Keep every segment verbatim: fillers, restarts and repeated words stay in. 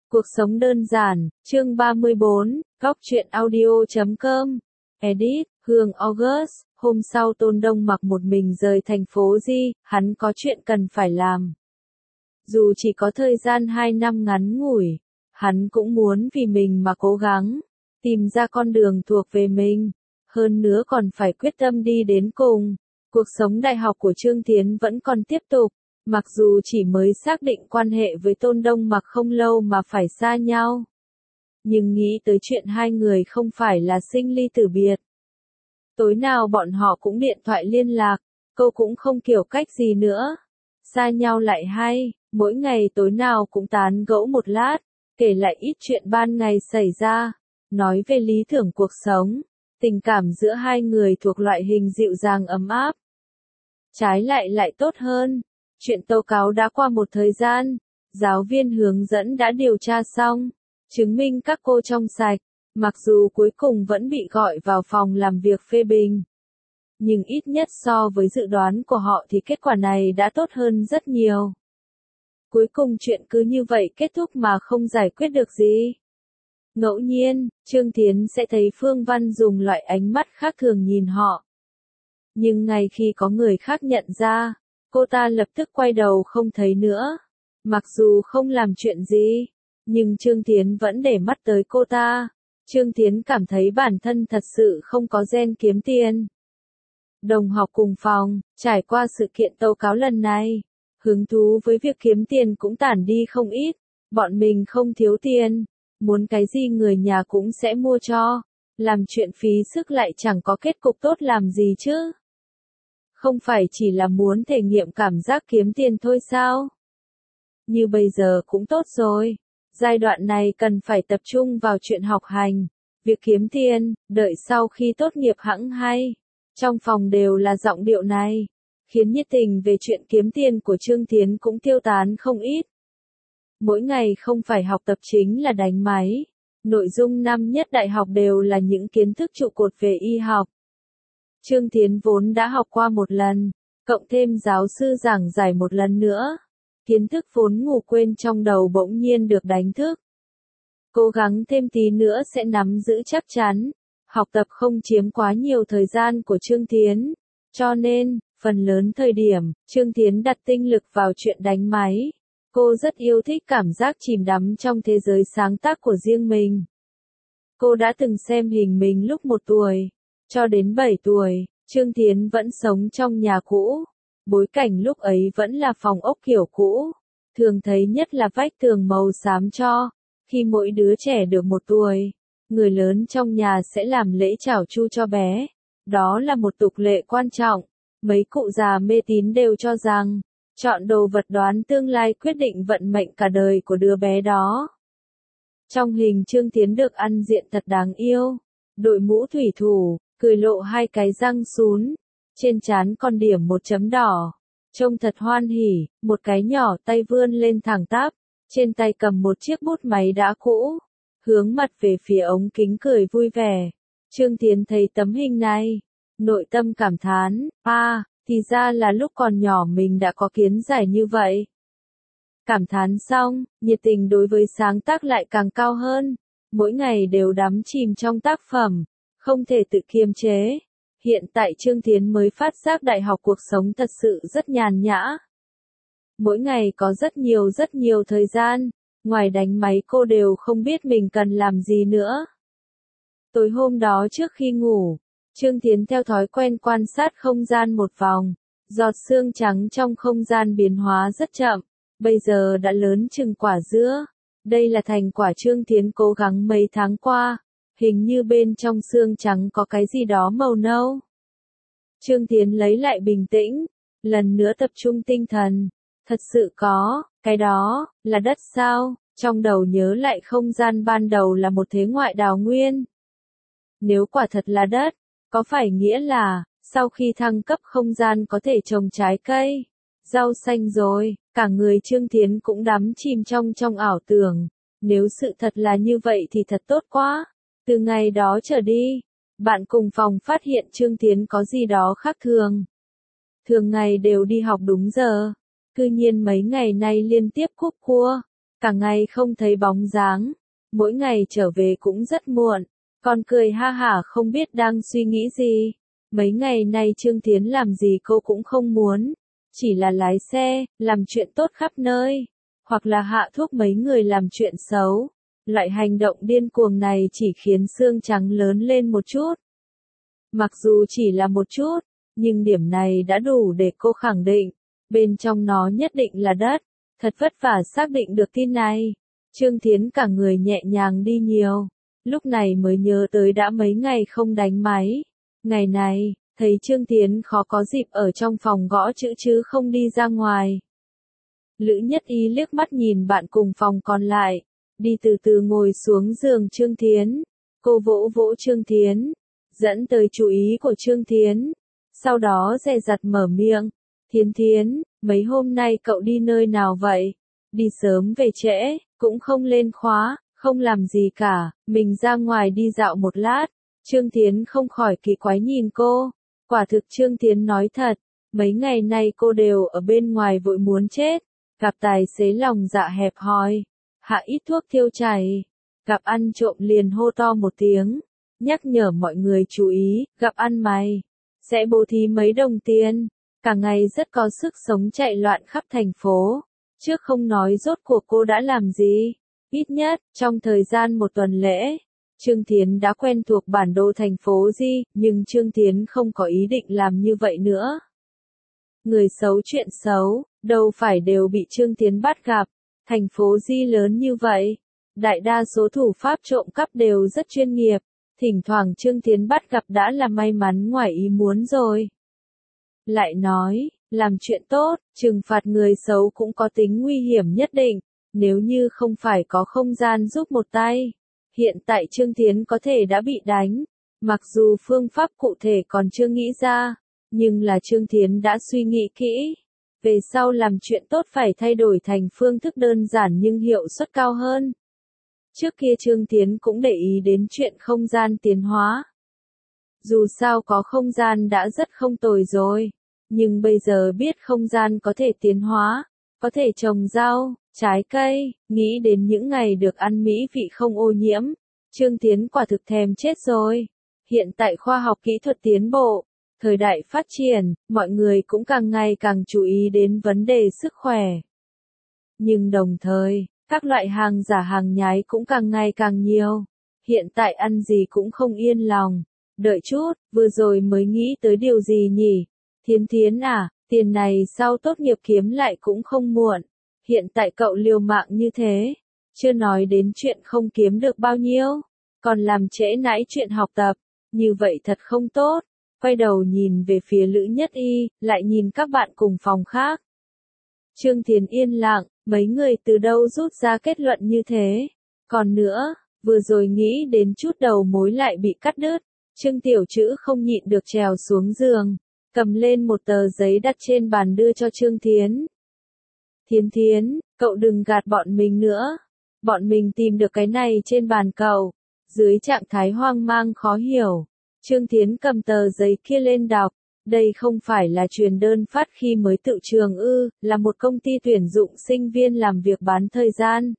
Cuộc sống đơn giản, chương ba mươi bốn, góc truyện audio chấm com. Edit, Hương August, hôm sau Tôn Đông mặc một mình rời thành phố Di, hắn có chuyện cần phải làm. Dù chỉ có thời gian hai năm ngắn ngủi, hắn cũng muốn vì mình mà cố gắng, tìm ra con đường thuộc về mình, hơn nữa còn phải quyết tâm đi đến cùng. Cuộc sống đại học của Trương Thiến vẫn còn tiếp tục. Mặc dù chỉ mới xác định quan hệ với Tôn Đông Mặc không lâu mà phải xa nhau. Nhưng nghĩ tới chuyện hai người không phải là sinh ly tử biệt. Tối nào bọn họ cũng điện thoại liên lạc, cô cũng không kiểu cách gì nữa. Xa nhau lại hay, mỗi ngày tối nào cũng tán gẫu một lát, kể lại ít chuyện ban ngày xảy ra, nói về lý tưởng cuộc sống, tình cảm giữa hai người thuộc loại hình dịu dàng ấm áp. Trái lại lại tốt hơn. Chuyện tố cáo đã qua một thời gian, giáo viên hướng dẫn đã điều tra xong, chứng minh các cô trong sạch, mặc dù cuối cùng vẫn bị gọi vào phòng làm việc phê bình. Nhưng ít nhất so với dự đoán của họ thì kết quả này đã tốt hơn rất nhiều. Cuối cùng chuyện cứ như vậy kết thúc mà không giải quyết được gì. Ngẫu nhiên, Trương Thiến sẽ thấy Phương Văn dùng loại ánh mắt khác thường nhìn họ. Nhưng ngay khi có người khác nhận ra, cô ta lập tức quay đầu không thấy nữa. Mặc dù không làm chuyện gì, nhưng Trương Thiến vẫn để mắt tới cô ta. Trương Thiến cảm thấy bản thân thật sự không có gen kiếm tiền. Đồng học cùng phòng, trải qua sự kiện tố cáo lần này, hứng thú với việc kiếm tiền cũng tản đi không ít. Bọn mình không thiếu tiền, muốn cái gì người nhà cũng sẽ mua cho. Làm chuyện phí sức lại chẳng có kết cục tốt làm gì chứ. Không phải chỉ là muốn thể nghiệm cảm giác kiếm tiền thôi sao? Như bây giờ cũng tốt rồi. Giai đoạn này cần phải tập trung vào chuyện học hành, việc kiếm tiền, đợi sau khi tốt nghiệp hẵng hay. Trong phòng đều là giọng điệu này, khiến nhiệt tình về chuyện kiếm tiền của Trương Thiến cũng tiêu tán không ít. Mỗi ngày không phải học tập chính là đánh máy. Nội dung năm nhất đại học đều là những kiến thức trụ cột về y học. Trương Thiến vốn đã học qua một lần, cộng thêm giáo sư giảng giải một lần nữa. Kiến thức vốn ngủ quên trong đầu bỗng nhiên được đánh thức. Cố gắng thêm tí nữa sẽ nắm giữ chắc chắn. Học tập không chiếm quá nhiều thời gian của Trương Thiến. Cho nên, phần lớn thời điểm, Trương Thiến đặt tinh lực vào chuyện đánh máy. Cô rất yêu thích cảm giác chìm đắm trong thế giới sáng tác của riêng mình. Cô đã từng xem hình mình lúc một tuổi. Cho đến bảy tuổi, Trương Thiến vẫn sống trong nhà cũ. Bối cảnh lúc ấy vẫn là phòng ốc kiểu cũ. Thường thấy nhất là vách tường màu xám cho. Khi mỗi đứa trẻ được một tuổi, người lớn trong nhà sẽ làm lễ chào chu cho bé. Đó là một tục lệ quan trọng. Mấy cụ già mê tín đều cho rằng, chọn đồ vật đoán tương lai quyết định vận mệnh cả đời của đứa bé đó. Trong hình Trương Thiến được ăn diện thật đáng yêu. Đội mũ thủy thủ, cười lộ hai cái răng sún, trên trán còn điểm một chấm đỏ, trông thật hoan hỉ, một cái nhỏ tay vươn lên thẳng tắp, trên tay cầm một chiếc bút máy đã cũ, hướng mặt về phía ống kính cười vui vẻ. Trương Thiến thấy tấm hình này, nội tâm cảm thán, à, thì ra là lúc còn nhỏ mình đã có kiến giải như vậy. Cảm thán xong, nhiệt tình đối với sáng tác lại càng cao hơn, mỗi ngày đều đắm chìm trong tác phẩm. Không thể tự kiềm chế. Hiện tại Trương Thiến mới phát giác đại học cuộc sống thật sự rất nhàn nhã. Mỗi ngày có rất nhiều rất nhiều thời gian, ngoài đánh máy cô đều không biết mình cần làm gì nữa. Tối hôm đó trước khi ngủ, Trương Thiến theo thói quen quan sát không gian một vòng. Giọt sương trắng trong không gian biến hóa rất chậm, bây giờ đã lớn chừng quả dứa. Đây là thành quả Trương Thiến cố gắng mấy tháng qua. Hình như bên trong xương trắng có cái gì đó màu nâu. Trương Thiến lấy lại bình tĩnh, lần nữa tập trung tinh thần. Thật sự có, cái đó, là đất sao? Trong đầu nhớ lại không gian ban đầu là một thế ngoại đào nguyên. Nếu quả thật là đất, có phải nghĩa là, sau khi thăng cấp không gian có thể trồng trái cây, rau xanh rồi, cả người Trương Thiến cũng đắm chìm trong trong ảo tưởng. Nếu sự thật là như vậy thì thật tốt quá. Từ ngày đó trở đi, bạn cùng phòng phát hiện Trương Thiến có gì đó khác thường. Thường ngày đều đi học đúng giờ, cư nhiên mấy ngày nay liên tiếp cúp cua. cả ngày không thấy bóng dáng, mỗi ngày trở về cũng rất muộn, còn cười ha hả không biết đang suy nghĩ gì. Mấy ngày nay Trương Thiến làm gì cô cũng không muốn, chỉ là lái xe, làm chuyện tốt khắp nơi, hoặc là hạ thuốc mấy người làm chuyện xấu. Loại hành động điên cuồng này chỉ khiến xương trắng lớn lên một chút. Mặc dù chỉ là một chút, nhưng điểm này đã đủ để cô khẳng định, bên trong nó nhất định là đất. Thật vất vả xác định được tin này, Trương Thiến cả người nhẹ nhàng đi nhiều, lúc này mới nhớ tới đã mấy ngày không đánh máy. Ngày này, thấy Trương Thiến khó có dịp ở trong phòng gõ chữ chứ không đi ra ngoài. Lữ Nhất Y liếc mắt nhìn bạn cùng phòng còn lại, đi từ từ ngồi xuống giường Trương Thiến. Cô vỗ vỗ Trương Thiến, dẫn tới chú ý của Trương Thiến. Sau đó dè dặt mở miệng, Thiến Thiến, mấy hôm nay cậu đi nơi nào vậy? Đi sớm về trễ, cũng không lên khóa, không làm gì cả, mình ra ngoài đi dạo một lát. Trương Thiến không khỏi kỳ quái nhìn cô. Quả thực Trương Thiến nói thật, mấy ngày nay cô đều ở bên ngoài vội muốn chết. Gặp tài xế lòng dạ hẹp hòi, hạ ít thuốc thiêu chảy. Gặp ăn trộm liền hô to một tiếng, nhắc nhở mọi người chú ý, gặp ăn mày sẽ bố thí mấy đồng tiền. Cả ngày rất có sức sống chạy loạn khắp thành phố. Trước không nói rốt cuộc cô đã làm gì, ít nhất, trong thời gian một tuần lễ, Trương Thiến đã quen thuộc bản đồ thành phố Di, nhưng Trương Thiến không có ý định làm như vậy nữa. Người xấu chuyện xấu, đâu phải đều bị Trương Thiến bắt gặp. Thành phố Di lớn như vậy, đại đa số thủ pháp trộm cắp đều rất chuyên nghiệp. Thỉnh thoảng Trương Thiến bắt gặp đã là may mắn ngoài ý muốn rồi. Lại nói, làm chuyện tốt, trừng phạt người xấu cũng có tính nguy hiểm nhất định, nếu như không phải có không gian giúp một tay. Hiện tại Trương Thiến có thể đã bị đánh, mặc dù phương pháp cụ thể còn chưa nghĩ ra, nhưng là Trương Thiến đã suy nghĩ kỹ. Về sau làm chuyện tốt phải thay đổi thành phương thức đơn giản nhưng hiệu suất cao hơn. Trước kia Trương Thiến cũng để ý đến chuyện không gian tiến hóa. Dù sao có không gian đã rất không tồi rồi, nhưng bây giờ biết không gian có thể tiến hóa, có thể trồng rau, trái cây, nghĩ đến những ngày được ăn mỹ vị không ô nhiễm, Trương Thiến quả thực thèm chết rồi. Hiện tại khoa học kỹ thuật tiến bộ, thời đại phát triển, mọi người cũng càng ngày càng chú ý đến vấn đề sức khỏe. Nhưng đồng thời, các loại hàng giả hàng nhái cũng càng ngày càng nhiều. Hiện tại ăn gì cũng không yên lòng. Đợi chút, vừa rồi mới nghĩ tới điều gì nhỉ? Thiến Thiến à, tiền này sau tốt nghiệp kiếm lại cũng không muộn. Hiện tại cậu liều mạng như thế, chưa nói đến chuyện không kiếm được bao nhiêu, còn làm trễ nải chuyện học tập, như vậy thật không tốt. Quay đầu nhìn về phía Lữ Nhất Y, lại nhìn các bạn cùng phòng khác. Trương Thiến yên lặng, mấy người từ đâu rút ra kết luận như thế? Còn nữa, vừa rồi nghĩ đến chút đầu mối lại bị cắt đứt. Trương Tiểu Trữ không nhịn được trèo xuống giường, cầm lên một tờ giấy đặt trên bàn đưa cho Trương Thiến. Thiến Thiến, cậu đừng gạt bọn mình nữa. Bọn mình tìm được cái này trên bàn cậu. Dưới trạng thái hoang mang khó hiểu, Trương Thiến cầm tờ giấy kia lên đọc. Đây không phải là truyền đơn phát khi mới tự trường ư, là một công ty tuyển dụng sinh viên làm việc bán thời gian.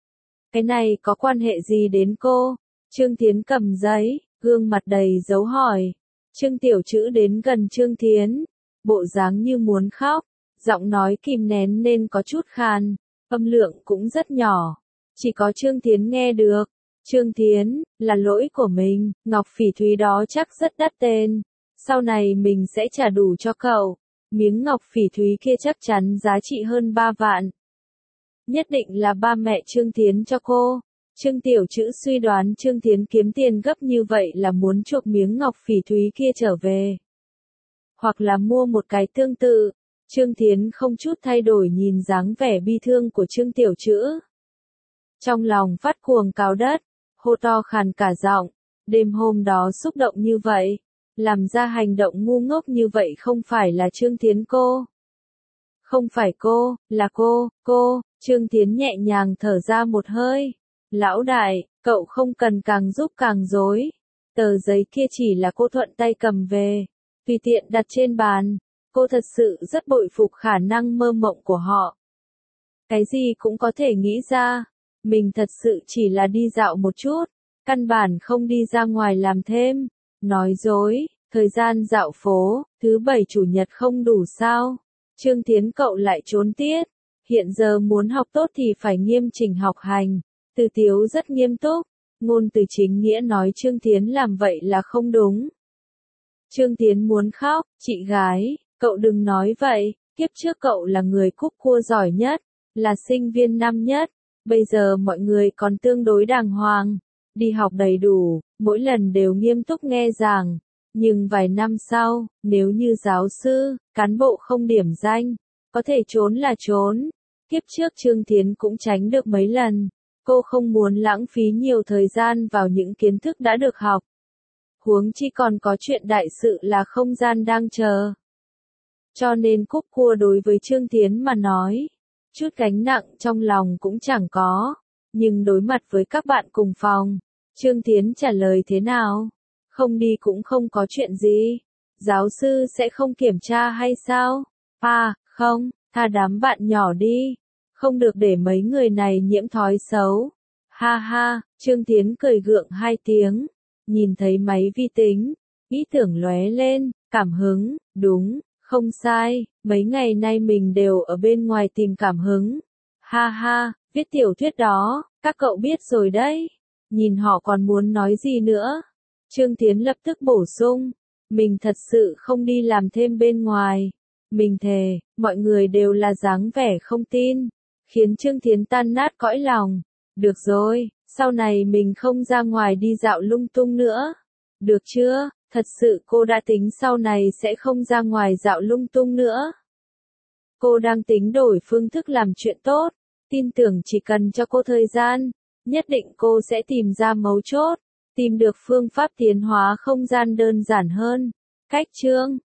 Cái này có quan hệ gì đến cô? Trương Thiến cầm giấy, gương mặt đầy dấu hỏi. Trương Tiểu Trữ đến gần Trương Thiến, bộ dáng như muốn khóc, giọng nói kìm nén nên có chút khan, âm lượng cũng rất nhỏ, chỉ có Trương Thiến nghe được. Trương Thiến, là lỗi của mình, ngọc phỉ thúy đó chắc rất đắt tên, sau này mình sẽ trả đủ cho cậu, miếng ngọc phỉ thúy kia chắc chắn giá trị hơn ba vạn. Nhất định là ba mẹ Trương Thiến cho cô. Trương Tiểu Trữ suy đoán Trương Thiến kiếm tiền gấp như vậy là muốn chuộc miếng ngọc phỉ thúy kia trở về. Hoặc là mua một cái tương tự. Trương Thiến không chút thay đổi nhìn dáng vẻ bi thương của Trương Tiểu Trữ. Trong lòng phát cuồng cào đất, hô to khàn cả giọng, đêm hôm đó xúc động như vậy, làm ra hành động ngu ngốc như vậy không phải là Trương Thiến cô. Không phải cô, là cô, cô, Trương Thiến nhẹ nhàng thở ra một hơi. Lão đại, cậu không cần càng giúp càng rối. Tờ giấy kia chỉ là cô thuận tay cầm về, tùy tiện đặt trên bàn. Cô thật sự rất bội phục khả năng mơ mộng của họ. cái gì cũng có thể nghĩ ra. Mình thật sự chỉ là đi dạo một chút, căn bản không đi ra ngoài làm thêm. Nói dối, thời gian dạo phố, thứ bảy chủ nhật không đủ sao? Trương Thiến cậu lại trốn tiết. Hiện giờ muốn học tốt thì phải nghiêm chỉnh học hành. Từ Tiếu rất nghiêm túc. Ngôn Từ chính nghĩa nói Trương Thiến làm vậy là không đúng. Trương Thiến muốn khóc, chị gái, cậu đừng nói vậy, kiếp trước cậu là người cúp cua giỏi nhất, là sinh viên năm nhất, bây giờ mọi người còn tương đối đàng hoàng, đi học đầy đủ, mỗi lần đều nghiêm túc nghe giảng, nhưng vài năm sau, nếu như giáo sư, cán bộ không điểm danh, có thể trốn là trốn. Kiếp trước Trương Thiến cũng tránh được mấy lần, cô không muốn lãng phí nhiều thời gian vào những kiến thức đã được học. Huống chi còn có chuyện đại sự là không gian đang chờ. Cho nên cúp cua đối với Trương Thiến mà nói, chút gánh nặng trong lòng cũng chẳng có. Nhưng đối mặt với các bạn cùng phòng, Trương Thiến trả lời thế nào? Không đi cũng không có chuyện gì. Giáo sư sẽ không kiểm tra hay sao? À, không, tha đám bạn nhỏ đi. Không được để mấy người này nhiễm thói xấu. Ha ha, Trương Thiến cười gượng hai tiếng. Nhìn thấy máy vi tính, ý tưởng lóe lên, cảm hứng, đúng, không sai, mấy ngày nay mình đều ở bên ngoài tìm cảm hứng. Ha ha, viết tiểu thuyết đó, các cậu biết rồi đấy. Nhìn họ còn muốn nói gì nữa. Trương Thiến lập tức bổ sung, mình thật sự không đi làm thêm bên ngoài. Mình thề, mọi người đều là dáng vẻ không tin, khiến Trương Thiến tan nát cõi lòng. Được rồi, sau này mình không ra ngoài đi dạo lung tung nữa. Được chưa? Thật sự cô đã tính sau này sẽ không ra ngoài dạo lung tung nữa. Cô đang tính đổi phương thức làm chuyện tốt. Tin tưởng chỉ cần cho cô thời gian, nhất định cô sẽ tìm ra mấu chốt, tìm được phương pháp tiến hóa không gian đơn giản hơn. Cách chương